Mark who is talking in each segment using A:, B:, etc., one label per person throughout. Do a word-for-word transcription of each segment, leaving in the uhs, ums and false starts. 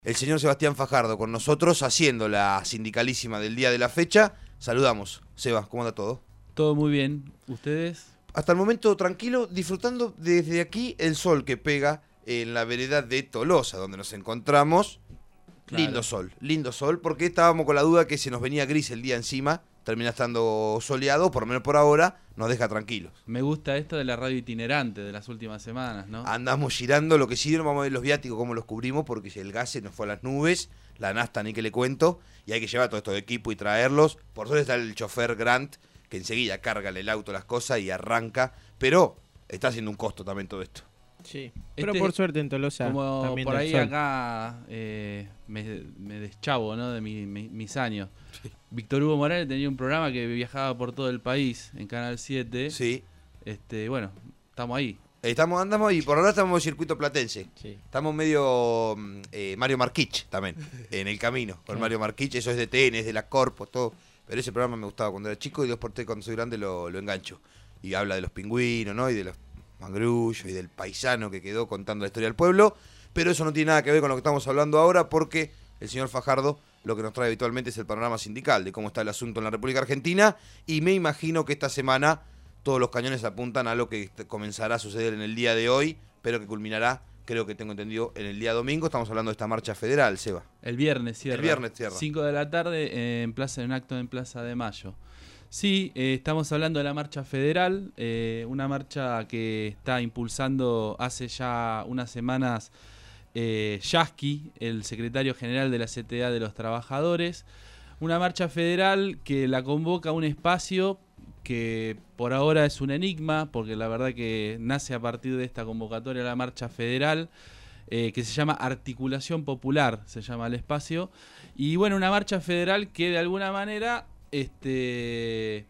A: El señor Sebastián Fajardo con nosotros haciendo la sindicalísima del día de la fecha. Saludamos. Seba, ¿cómo anda todo?
B: Todo muy bien. ¿Ustedes?
A: Hasta el momento tranquilo, disfrutando desde aquí el sol que pega en la vereda de Tolosa, donde nos encontramos. Claro. Lindo sol, lindo sol, porque estábamos con la duda que se nos venía gris el día encima. Termina estando soleado, por lo menos por ahora, nos deja tranquilos.
B: Me gusta esto de la radio itinerante de las últimas semanas, ¿no?
A: Andamos girando, lo que sí no vamos a ver los viáticos, cómo los cubrimos, porque si el gas se nos fue a las nubes, la nafta ni que le cuento, y hay que llevar todo esto de equipo y traerlos. Por suerte está el chofer Grant, que enseguida carga el auto las cosas y arranca, pero está haciendo un costo también todo esto.
C: Sí, pero
B: Este,
C: por suerte en Tolosa
B: como
C: también
B: por
C: del
B: ahí
C: sol.
B: acá eh, me, me deschavo, ¿no? De mi, mi, mis años. Sí. Víctor Hugo Morales tenía un programa que viajaba por todo el país en Canal siete.
A: Sí.
B: Este, bueno, estamos ahí.
A: Estamos, andamos ahí, por ahora estamos en el circuito platense.
C: Sí.
A: Estamos medio eh, Mario Marquich también, en el camino, con
C: Claro.
A: Mario Marquich, eso es de T N, es de la Corpo, todo. Pero ese programa me gustaba cuando era chico y dos por tres cuando soy grande lo, lo engancho. Y habla de los pingüinos, ¿no? Y de los mangrullos y del paisano que quedó contando la historia del pueblo. Pero eso no tiene nada que ver con lo que estamos hablando ahora, porque el señor Fajardo lo que nos trae habitualmente es el panorama sindical de cómo está el asunto en la República Argentina. Y me imagino que esta semana todos los cañones apuntan a lo que comenzará a suceder en el día de hoy, pero que culminará, creo que tengo entendido, en el día domingo. Estamos hablando de esta marcha federal, Seba.
B: El viernes cierra.
A: El viernes cierra.
B: cinco de la tarde eh, en plaza, en un acto en Plaza de Mayo. Sí, eh, estamos hablando de la marcha federal, eh, una marcha que está impulsando hace ya unas semanas eh, Yasky, el secretario general de la C T A de los Trabajadores. Una marcha federal que la convoca a un espacio que por ahora es un enigma, porque la verdad que nace a partir de esta convocatoria a la marcha federal, eh, que se llama Articulación Popular, se llama el espacio. Y bueno, una marcha federal que de alguna manera este,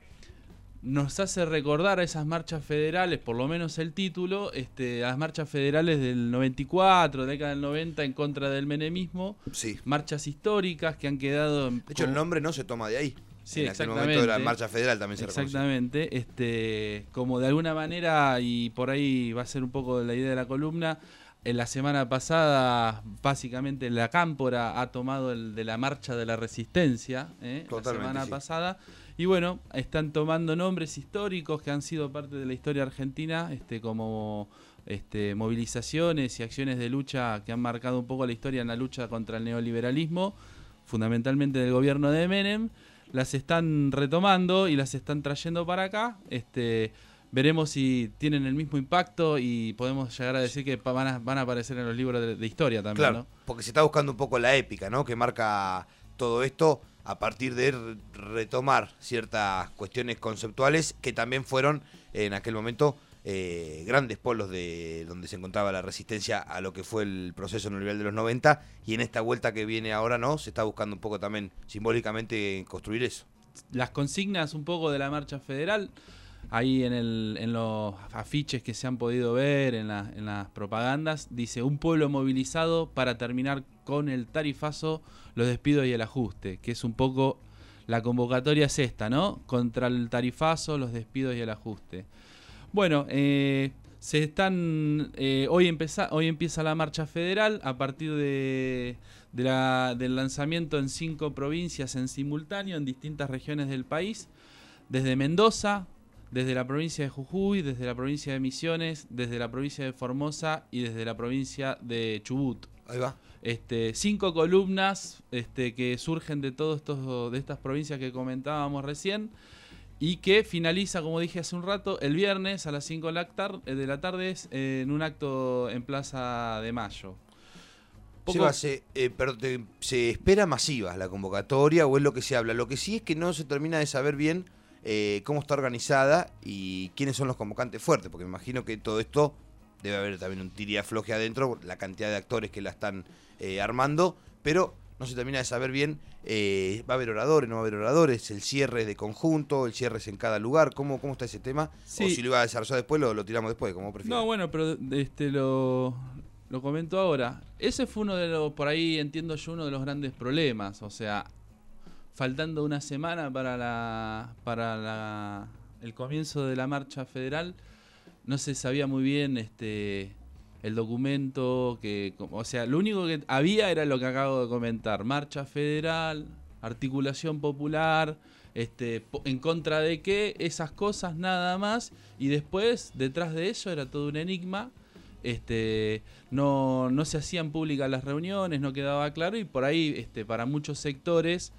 B: nos hace recordar a esas marchas federales, por lo menos el título, este, a las marchas federales del noventa y cuatro, década del noventa, en contra del menemismo.
A: Sí.
B: Marchas históricas que han quedado...
A: De hecho, el nombre no se toma de ahí.
B: Sí,
A: en aquel
B: exactamente.
A: momento de la marcha federal también se reconoce.
B: Exactamente, este, como de alguna manera, y por ahí va a ser un poco la idea de la columna, en la semana pasada básicamente la Cámpora ha tomado el de la marcha de la resistencia, ¿eh? la semana
A: sí.
B: pasada, y bueno, están tomando nombres históricos que han sido parte de la historia argentina, este, como este, movilizaciones y acciones de lucha que han marcado un poco la historia en la lucha contra el neoliberalismo, fundamentalmente del gobierno de Menem. Las están retomando y las están trayendo para acá. Este, veremos si tienen el mismo impacto y podemos llegar a decir que van a, van a aparecer en los libros de, de historia también,
A: Claro,
B: ¿no?
A: porque se está buscando un poco la épica, ¿no? Que marca todo esto a partir de retomar ciertas cuestiones conceptuales que también fueron en aquel momento eh, grandes polos de donde se encontraba la resistencia a lo que fue el proceso neoliberal de los noventa, y en esta vuelta que viene ahora, ¿no? Se está buscando un poco también simbólicamente construir eso.
B: Las consignas un poco de la marcha federal, ahí en, el, en los afiches que se han podido ver, en, la, en las propagandas, dice: un pueblo movilizado para terminar con el tarifazo, los despidos y el ajuste, que es un poco la convocatoria es esta, ¿no? Contra el tarifazo, los despidos y el ajuste. Bueno, eh, se están eh, hoy, empeza, hoy empieza la marcha federal a partir de, de la, del lanzamiento en cinco provincias en simultáneo, en distintas regiones del país, desde Mendoza, desde la provincia de Jujuy, desde la provincia de Misiones, desde la provincia de Formosa y desde la provincia de Chubut.
A: Ahí va.
B: Este, cinco columnas este, que surgen de todos estos de estas provincias que comentábamos recién, y que finaliza, como dije hace un rato, el viernes a las cinco de la tarde, de la tarde en un acto en Plaza de Mayo.
A: Poco... Seba, se, eh, pero te, ¿se espera masiva la convocatoria o es lo que se habla? Lo que sí es que no se termina de saber bien eh, cómo está organizada y quiénes son los convocantes fuertes, porque me imagino que todo esto debe haber también un tiriafloje adentro, la cantidad de actores que la están eh, armando, pero no se termina de saber bien, eh, ¿va a haber oradores, no va a haber oradores? ¿El cierre es de conjunto? ¿El cierre es en cada lugar? ¿Cómo, cómo está ese tema?
B: Sí.
A: O si lo iba a desarrollar después, lo, lo tiramos después, como prefieras.
B: No, bueno, pero este lo, lo comento ahora. Ese fue uno de los, por ahí entiendo yo, uno de los grandes problemas. O sea, faltando una semana para la para la el comienzo de la marcha federal, no se sabía muy bien este el documento, que, o sea, lo único que había era lo que acabo de comentar, marcha federal, articulación popular, este, en contra de qué, esas cosas nada más, y después, detrás de eso era todo un enigma. Este, no, no se hacían públicas las reuniones, no quedaba claro, y por ahí este, para muchos sectores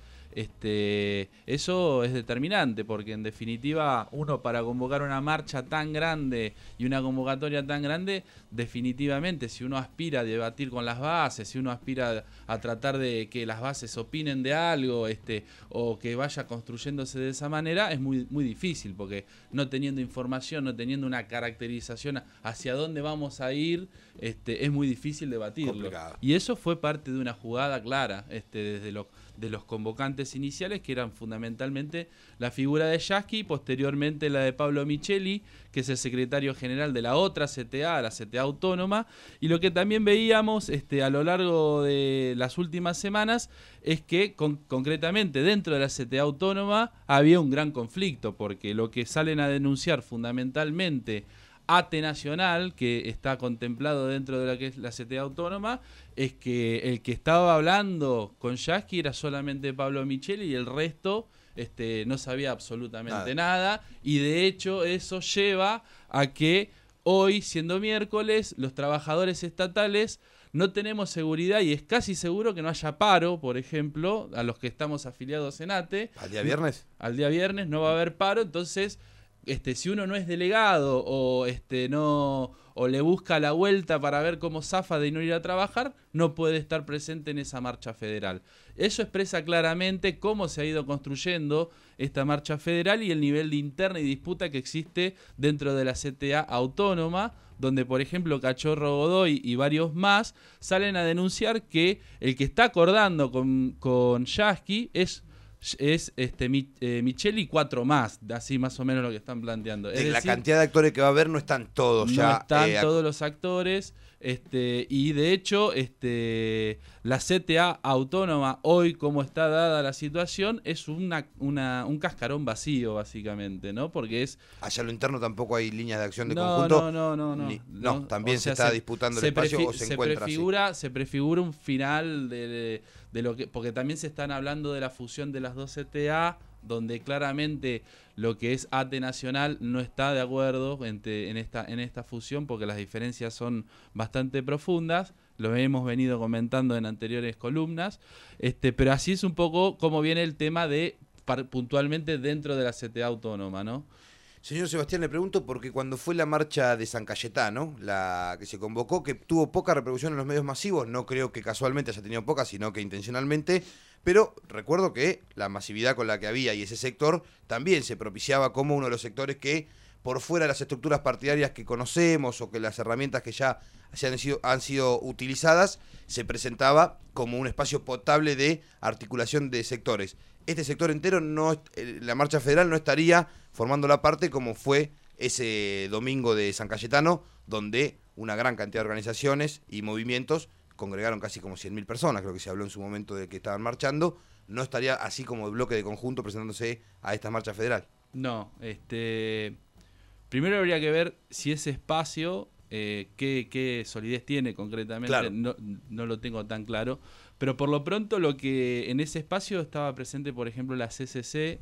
B: este, eso es determinante, porque en definitiva uno para convocar una marcha tan grande y una convocatoria tan grande, definitivamente si uno aspira a debatir con las bases, si uno aspira a tratar de que las bases opinen de algo este, o que vaya construyéndose de esa manera, es muy, muy difícil, porque no teniendo información, no teniendo una caracterización hacia dónde vamos a ir, este, es muy difícil debatirlo.
A: Complicado.
B: Y eso fue parte de una jugada clara este, desde los de los convocantes iniciales, que eran fundamentalmente la figura de Yasky y posteriormente la de Pablo Micheli, que es el secretario general de la otra C T A, la C T A Autónoma. Y lo que también veíamos este, a lo largo de las últimas semanas es que con, concretamente dentro de la C T A Autónoma había un gran conflicto, porque lo que salen a denunciar fundamentalmente A T E Nacional, que está contemplado dentro de la que es la C T A Autónoma, es que el que estaba hablando con Yasky era solamente Pablo Micheli y el resto este, no sabía absolutamente nada. nada, y de hecho eso lleva a que hoy, siendo miércoles, los trabajadores estatales no tenemos seguridad y es casi seguro que no haya paro, por ejemplo, a los que estamos afiliados en A T E.
A: ¿Al día viernes?
B: Al día viernes no va a haber paro, entonces este, si uno no es delegado o este, no o le busca la vuelta para ver cómo zafa de no ir a trabajar, no puede estar presente en esa marcha federal. Eso expresa claramente cómo se ha ido construyendo esta marcha federal y el nivel de interna y disputa que existe dentro de la C T A Autónoma, donde por ejemplo Cachorro Godoy y varios más salen a denunciar que el que está acordando con, con Yasky es es este eh, Micheli y cuatro más, así más o menos lo que están planteando. Es
A: de
B: decir,
A: la cantidad de actores que va a haber no están todos
B: no
A: ya.
B: están
A: eh,
B: todos los actores, este, y de hecho este, la C T A Autónoma, hoy como está dada la situación, es una, una, un cascarón vacío básicamente, ¿no? Porque es...
A: Hacia lo interno tampoco hay líneas de acción de
B: no,
A: conjunto.
B: No, no, no, no.
A: Ni, no, no, también o sea, se está se, disputando el
B: se
A: espacio
B: prefi-
A: o se,
B: se
A: encuentra
B: prefigura,
A: así.
B: Se prefigura un final de, de, de lo que... Porque también se están hablando de la fusión de las dos C T A, donde claramente lo que es A T E Nacional no está de acuerdo en, te, en, esta, en esta fusión, porque las diferencias son bastante profundas, lo hemos venido comentando en anteriores columnas, este, pero así es un poco como viene el tema de puntualmente dentro de la C T A Autónoma, ¿no?
A: Señor Sebastián, le pregunto porque cuando fue la marcha de San Cayetano, la que se convocó, que tuvo poca repercusión en los medios masivos, no creo que casualmente haya tenido poca, sino que intencionalmente, pero recuerdo que la masividad con la que había y ese sector también se propiciaba como uno de los sectores que, por fuera de las estructuras partidarias que conocemos o que las herramientas que ya se han sido, han sido utilizadas, se presentaba como un espacio potable de articulación de sectores. Este sector entero, no, la marcha federal no estaría formando la parte como fue ese domingo de San Cayetano, donde una gran cantidad de organizaciones y movimientos congregaron casi como cien mil personas, creo que se habló en su momento de que estaban marchando, no estaría así como el bloque de conjunto presentándose a esta marcha federal.
B: No, este primero habría que ver si ese espacio, eh, qué, qué solidez tiene concretamente,
A: claro.
B: no, no lo tengo tan claro, pero por lo pronto lo que en ese espacio estaba presente, por ejemplo, la C C C,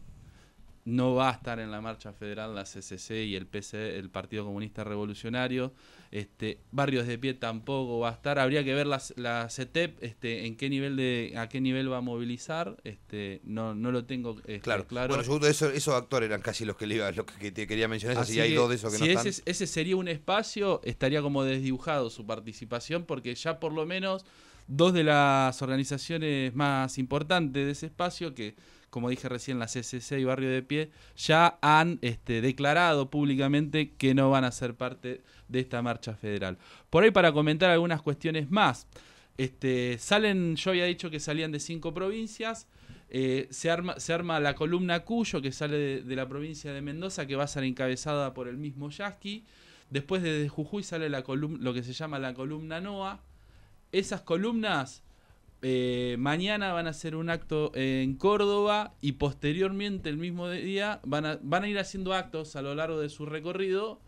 B: no va a estar en la marcha federal la C C C y el P C, el Partido Comunista Revolucionario. Este, Barrios de Pie tampoco va a estar. Habría que ver la, la C E T E P, este, en qué nivel de, a qué nivel va a movilizar. Este, no, no lo tengo este,
A: claro.
B: claro.
A: Bueno, yo, eso, esos actores eran casi los que, le iba, los que te quería mencionar. Así, así hay dos de esos que
B: si
A: no
B: ese,
A: están.
B: Ese sería un espacio, estaría como desdibujado su participación, porque ya por lo menos dos de las organizaciones más importantes de ese espacio, que como dije recién, la C C C y Barrio de Pie, ya han este, declarado públicamente que no van a ser parte de esta marcha federal. Por ahí, para comentar algunas cuestiones más, este, salen, yo había dicho que salían de cinco provincias, eh, se, arma, se arma la columna Cuyo, que sale de, de la provincia de Mendoza, que va a ser encabezada por el mismo Yasky. Después desde Jujuy sale la columna, lo que se llama la columna NOA. Esas columnas... Eh, mañana van a hacer un acto en Córdoba y posteriormente el mismo día van a, van a ir haciendo actos a lo largo de su recorrido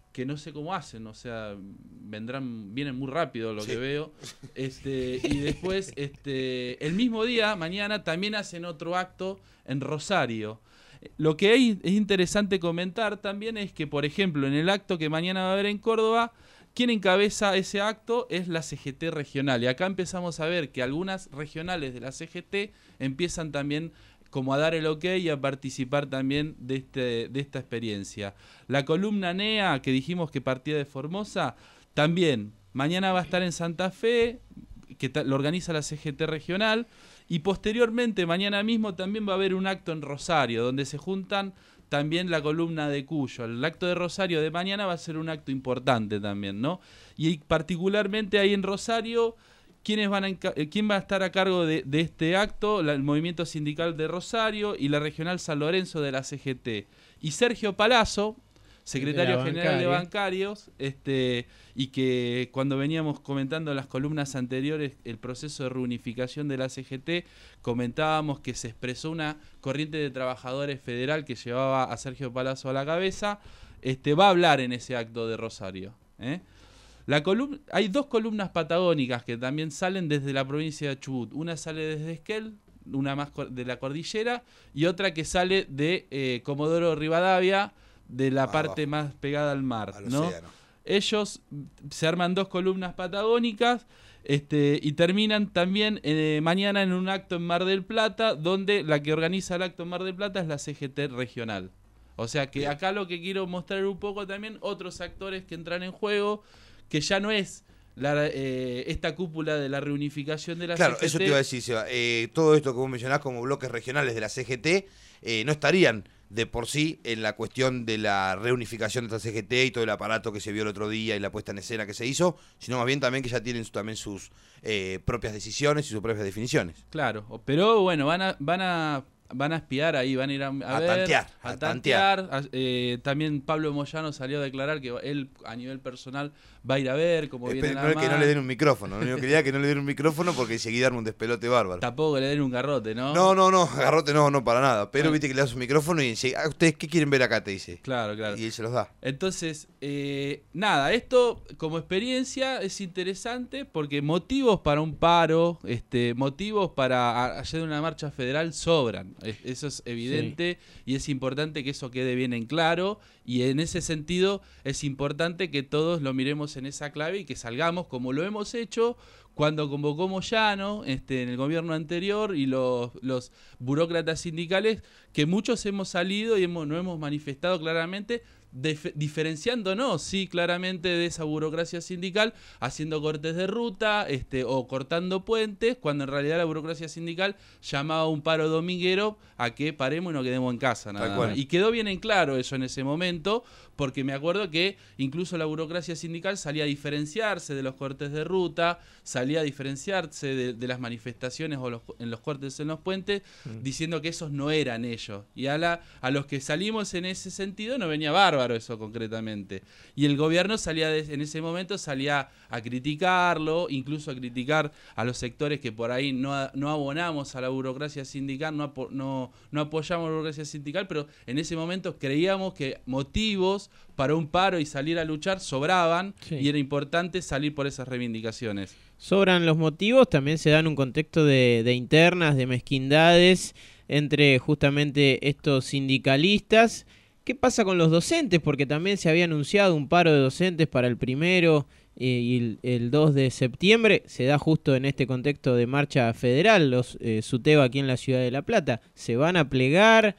B: que no sé cómo hacen, o sea, vendrán, vienen muy rápido lo
A: sí.
B: que veo. Este, y después, este, el mismo día, mañana, también hacen otro acto en Rosario. Lo que hay, es interesante comentar también es que, por ejemplo, en el acto que mañana va a haber en Córdoba, quien encabeza ese acto es la C G T regional. Y acá empezamos a ver que algunas regionales de la C G T empiezan también como a dar el ok y a participar también de, este, de esta experiencia. La columna N E A, que dijimos que partía de Formosa, también mañana va a estar en Santa Fe, que lo organiza la C G T regional, y posteriormente, mañana mismo, también va a haber un acto en Rosario, donde se juntan también la columna de Cuyo. El acto de Rosario de mañana va a ser un acto importante también, ¿no? Y particularmente ahí en Rosario, ¿quiénes van a ¿quién va a estar a cargo de, de este acto? La, el Movimiento Sindical de Rosario y la Regional San Lorenzo de la C G T. Y Sergio Palazzo, secretario general de Bancarios, este, y que cuando veníamos comentando en las columnas anteriores el proceso de reunificación de la C G T, comentábamos que se expresó una corriente de trabajadores federal que llevaba a Sergio Palazzo a la cabeza, este, va a hablar en ese acto de Rosario. ¿eh? La columna, hay dos columnas patagónicas que también salen desde la provincia de Chubut. Una sale desde Esquel, una más de la cordillera, y otra que sale de eh, Comodoro Rivadavia, de la ah, parte abajo, más pegada al mar, al ¿no? Océano. Ellos se arman dos columnas patagónicas este, y terminan también eh, mañana en un acto en Mar del Plata, donde la que organiza el acto en Mar del Plata es la C G T regional. O sea que acá lo que quiero mostrar un poco también, otros actores que entran en juego, que ya no es la, eh, esta cúpula de la reunificación de la
A: claro,
B: C G T. Claro,
A: eso te iba a decir, Seba. Eh, todo esto que vos mencionás como bloques regionales de la C G T eh, no estarían de por sí en la cuestión de la reunificación de esta C G T y todo el aparato que se vio el otro día y la puesta en escena que se hizo, sino más bien también que ya tienen también sus eh, propias decisiones y sus propias definiciones.
B: Claro, pero bueno, van a, van a van a espiar ahí, van a ir a, a,
A: a
B: ver,
A: tantear.
B: A, a tantear. A, eh, también Pablo Moyano salió a declarar que él, a nivel personal, va a ir a ver cómo viene la
A: mar. Que no le den un micrófono. Yo quería que no le den un micrófono porque enseguida arma un despelote bárbaro.
B: Tampoco que le den un garrote, ¿no?
A: No, no, no, garrote no, no para nada. Pero bueno, viste que le das un micrófono y enseguida, ah, ¿ustedes qué quieren ver acá? Te dice.
B: Claro, claro.
A: Y él se los da.
B: Entonces, eh, nada, esto como experiencia es interesante porque motivos para un paro, este, motivos para hacer una marcha federal sobran. Eso es evidente sí. Y es importante que eso quede bien en claro. Y en ese sentido es importante que todos lo miremos en esa clave y que salgamos como lo hemos hecho cuando convocó Moyano este, en el gobierno anterior y los, los burócratas sindicales, que muchos hemos salido y hemos, nos hemos manifestado claramente, dif- diferenciándonos, sí, claramente de esa burocracia sindical, haciendo cortes de ruta este, o cortando puentes, cuando en realidad la burocracia sindical llamaba a un paro dominguero a que paremos y nos quedemos en casa. Nada más. Y quedó bien en claro eso en ese momento, porque me acuerdo que incluso la burocracia sindical salía a diferenciarse de los cortes de ruta, salía a diferenciarse de, de las manifestaciones o los, en los cortes en los puentes, mm. diciendo que esos no eran ellos. Y a, la, a los que salimos en ese sentido no venía bárbaro eso concretamente. Y el gobierno salía de, en ese momento salía a criticarlo, incluso a criticar a los sectores que por ahí no, no abonamos a la burocracia sindical, no, no, no apoyamos a la burocracia sindical, pero en ese momento creíamos que motivos para un paro y salir a luchar sobraban, sí. Y era importante salir por esas reivindicaciones.
C: Sobran los motivos, también se dan un contexto de, de internas, de mezquindades entre justamente estos sindicalistas. ¿Qué pasa con los docentes? Porque también se había anunciado un paro de docentes para el primero eh, y el, el dos de septiembre. Se da justo en este contexto de marcha federal, los eh, SUTEBA aquí en la ciudad de La Plata. ¿Se van a plegar?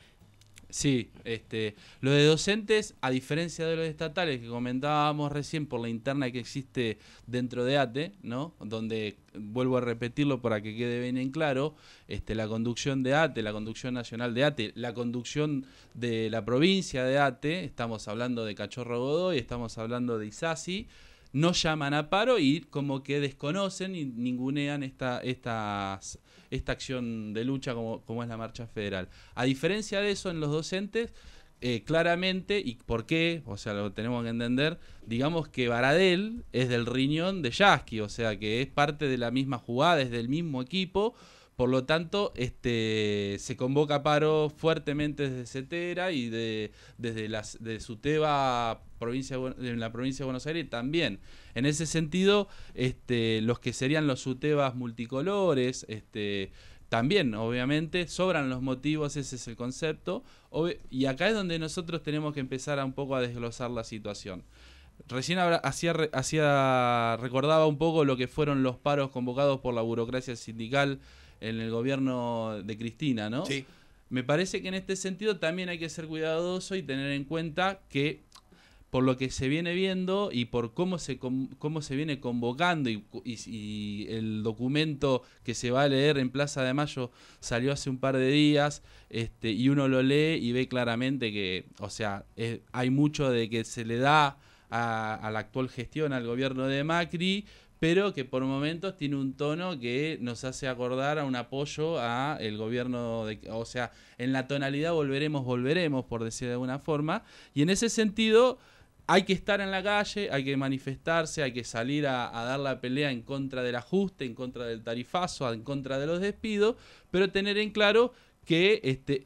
B: Sí, este, lo de docentes, a diferencia de los estatales que comentábamos recién por la interna que existe dentro de ATE, ¿no? Donde, vuelvo a repetirlo para que quede bien en claro, este, la conducción de ATE, la conducción nacional de ATE, la conducción de la provincia de ATE, estamos hablando de Cachorro Godoy, estamos hablando de Isasi, no llaman a paro y como que desconocen y ningunean esta, estas, esta acción de lucha como, como es la marcha federal. A diferencia de eso, en los docentes, eh, claramente, ¿y por qué? O sea, lo tenemos que entender, digamos que Baradel es del riñón de Yasky, o sea, que es parte de la misma jugada, es del mismo equipo. Por lo tanto, este, se convoca paro fuertemente desde Cetera y de, desde las, de Suteba, provincia de, en la provincia de Buenos Aires también. En ese sentido, este, los que serían los Sutebas multicolores, este, también, obviamente, sobran los motivos, ese es el concepto. Y acá es donde nosotros tenemos que empezar a un poco a desglosar la situación. Recién hacía, hacía, recordaba un poco lo que fueron los paros convocados por la burocracia sindical en el gobierno de Cristina, ¿no?
A: Sí.
B: Me parece que en este sentido también hay que ser cuidadoso y tener en cuenta que por lo que se viene viendo y por cómo se cómo se viene convocando y, y, y el documento que se va a leer en Plaza de Mayo salió hace un par de días, este, y uno lo lee y ve claramente que, o sea, es, hay mucho de que se le da a, a la actual gestión, al gobierno de Macri, pero que por momentos tiene un tono que nos hace acordar a un apoyo a el gobierno, de, o sea, en la tonalidad volveremos, volveremos, por decir de alguna forma, y en ese sentido hay que estar en la calle, hay que manifestarse, hay que salir a, a dar la pelea en contra del ajuste, en contra del tarifazo, en contra de los despidos, pero tener en claro que este,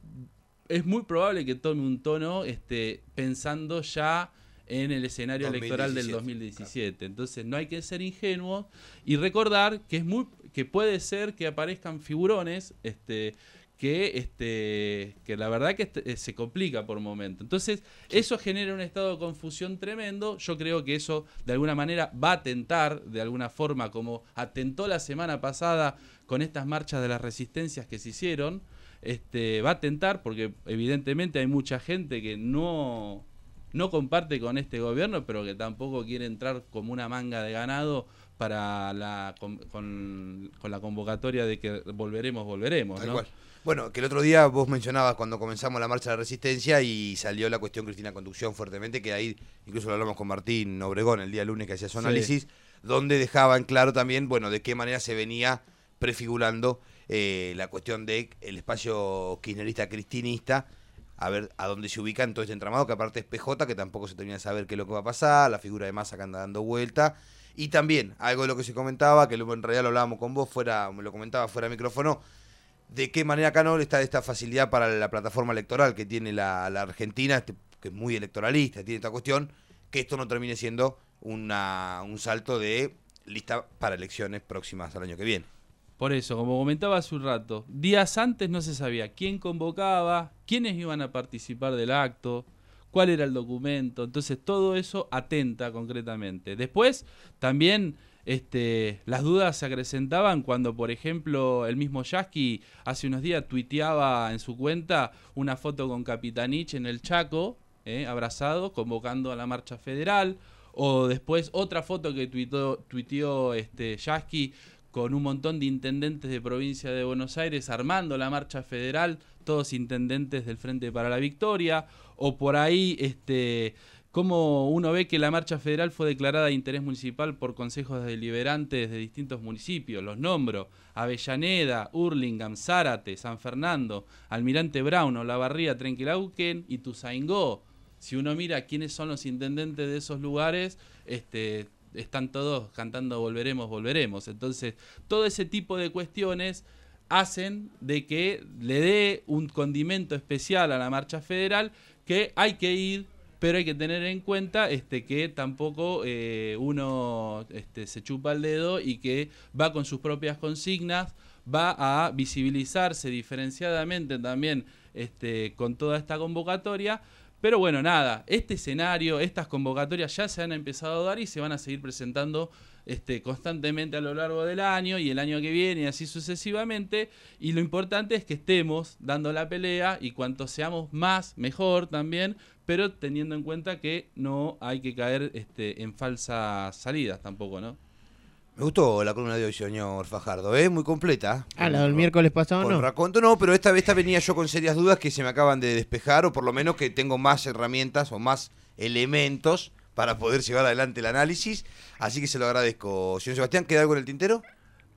B: es muy probable que tome un tono este, pensando ya en el escenario dos mil diecisiete electoral del dos mil diecisiete. Claro. Entonces no hay que ser ingenuos y recordar que es muy que puede ser que aparezcan figurones este que este que la verdad que este, se complica por momento. Entonces, eso genera un estado de confusión tremendo. Yo creo que eso de alguna manera va a atentar de alguna forma como atentó la semana pasada con estas marchas de las resistencias que se hicieron, este va a atentar porque evidentemente hay mucha gente que no no comparte con este gobierno, pero que tampoco quiere entrar como una manga de ganado para la con, con, con la convocatoria de que volveremos, volveremos, ¿no?
A: Igual. Bueno, que el otro día vos mencionabas cuando comenzamos la marcha de la resistencia y salió la cuestión Cristina Conducción fuertemente, que ahí incluso lo hablamos con Martín Obregón el día lunes que hacía su análisis, sí, donde dejaba en claro también, bueno, de qué manera se venía prefigurando eh, la cuestión de el espacio kirchnerista cristinista, a ver a dónde se ubica en todo este entramado, que aparte es P J, que tampoco se termina de saber qué es lo que va a pasar, la figura de Massa que anda dando vuelta, y también algo de lo que se comentaba, que en realidad lo hablábamos con vos, fuera, me lo comentaba fuera de micrófono, de qué manera acá no está esta facilidad para la plataforma electoral que tiene la, la Argentina, este, que es muy electoralista, tiene esta cuestión, que esto no termine siendo una, un salto de lista para elecciones próximas al año que viene.
B: Por eso, como comentaba hace un rato, días antes no se sabía quién convocaba, quiénes iban a participar del acto, cuál era el documento, entonces todo eso atenta concretamente. Después, también este, las dudas se acrecentaban cuando, por ejemplo, el mismo Yasky hace unos días tuiteaba en su cuenta una foto con Capitanich en el Chaco, eh, abrazado, convocando a la marcha federal, o después otra foto que tuiteó, tuiteó este, Yasky con un montón de intendentes de provincia de Buenos Aires armando la marcha federal, todos intendentes del Frente para la Victoria, o por ahí, este, como uno ve que la marcha federal fue declarada de interés municipal por consejos deliberantes de distintos municipios, los nombro: Avellaneda, Hurlingham, Zárate, San Fernando, Almirante Brown, Olavarría, Trenquelauquen y Ituzaingó. Si uno mira quiénes son los intendentes de esos lugares, este... están todos cantando volveremos, volveremos. Entonces, todo ese tipo de cuestiones hacen de que le dé un condimento especial a la marcha federal, que hay que ir, pero hay que tener en cuenta este, que tampoco eh, uno este, se chupa el dedo y que va con sus propias consignas, va a visibilizarse diferenciadamente también este, con toda esta convocatoria. Pero bueno, nada, este escenario, estas convocatorias ya se han empezado a dar y se van a seguir presentando este, constantemente a lo largo del año y el año que viene y así sucesivamente. Y lo importante es que estemos dando la pelea y cuanto seamos más, mejor también, pero teniendo en cuenta que no hay que caer este, en falsas salidas tampoco, ¿no?
A: Me gustó la columna de hoy, señor Fajardo, ¿eh? Muy completa.
C: Ah, la del miércoles pasado no.
A: Raconto no, pero esta vez esta venía yo con serias dudas que se me acaban de despejar, o por lo menos que tengo más herramientas o más elementos para poder llevar adelante el análisis. Así que se lo agradezco. Señor Sebastián, ¿queda algo en el tintero?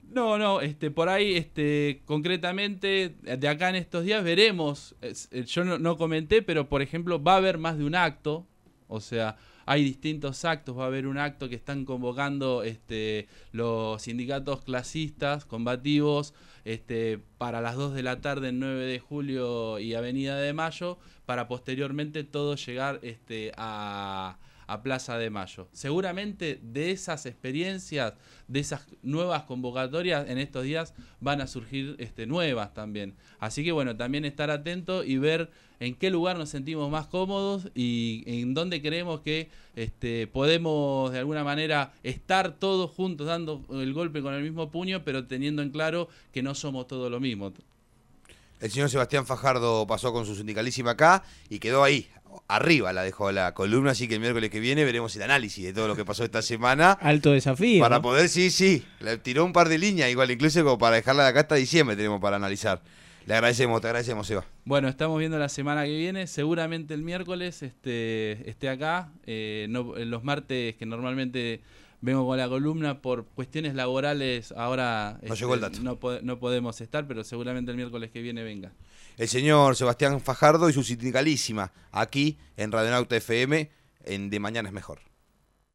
B: No, no, este, por ahí, este, concretamente, de acá en estos días veremos, es, yo no, no comenté, pero por ejemplo va a haber más de un acto, o sea, hay distintos actos, va a haber un acto que están convocando este, los sindicatos clasistas, combativos, este, para las dos de la tarde en nueve de julio y Avenida de Mayo, para posteriormente todo llegar este, a... a Plaza de Mayo. Seguramente de esas experiencias, de esas nuevas convocatorias, en estos días van a surgir este, nuevas también. Así que bueno, también estar atento y ver en qué lugar nos sentimos más cómodos y en dónde creemos que este, podemos de alguna manera estar todos juntos dando el golpe con el mismo puño, pero teniendo en claro que no somos todos lo mismo.
A: El señor Sebastián Fajardo pasó con su sindicalísima acá y quedó ahí. Arriba la dejó la columna, así que el miércoles que viene veremos el análisis de todo lo que pasó esta semana.
C: Alto desafío.
A: Para
C: ¿no?
A: poder, sí, sí, le tiró un par de líneas, igual incluso como para dejarla de acá hasta diciembre tenemos para analizar. Le agradecemos, te agradecemos, Seba.
B: Bueno, estamos viendo la semana que viene, seguramente el miércoles este, esté acá, eh, no, los martes que normalmente vengo con la columna por cuestiones laborales, ahora
A: no,
B: este,
A: llegó el dato.
B: No, po no podemos estar, pero seguramente el miércoles que viene venga.
A: El señor Sebastián Fajardo y su sindicalísima aquí en Radionauta F M en De Mañana es Mejor.